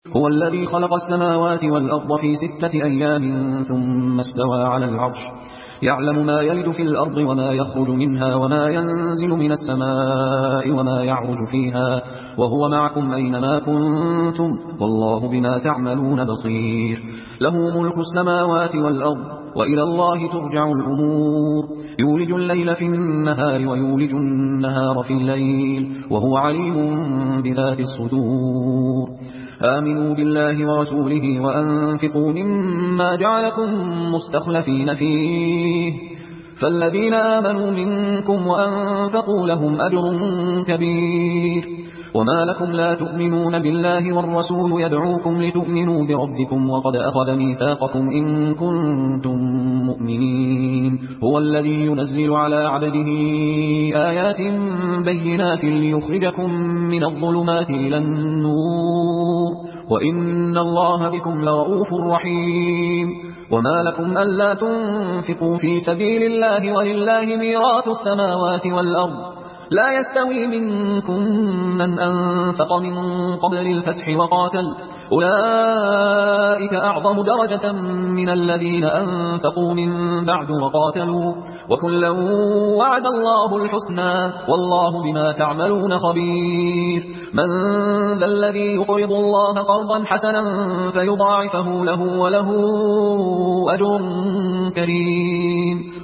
هو الذي خلق السماوات والأرض في 6 أيام ثم استوى على العرش يعلم ما يلج في الأرض وما يخرج منها وما ينزل من السماء وما يعرج فيها وهو معكم أينما كنتم والله بما تعملون بصير. له ملك السماوات والأرض وإلى الله ترجع الأمور. يولج الليل في النهار ويولج النهار في الليل وهو عليم بذات الصدور. آمنوا بالله ورسوله وأنفقوا مما جعلكم مستخلفين فيه فالذين آمنوا منكم وأنفقوا لهم أجر كبير. وما لكم لا تؤمنون بالله والرسول يدعوكم لتؤمنوا بربكم وقد أخذ ميثاقكم إن كنتم مؤمنين. هو الذي ينزل على عبده آيات بينات ليخرجكم من الظلمات إلى النور وإن الله بكم لرؤوف رحيم. وما لكم ألا تنفقوا في سبيل الله ولله ميراث السماوات والأرض لا يستوي منكم من أنفق من قبل الفتح وقاتل أولئك أعظم درجة من الذين أنفقوا من بعد وقاتلوا وكلا وعد الله الحسنى والله بما تعملون خبير. من ذا الذي يقرض الله قرضا حسنا فيضاعفه له وله أجر كريم.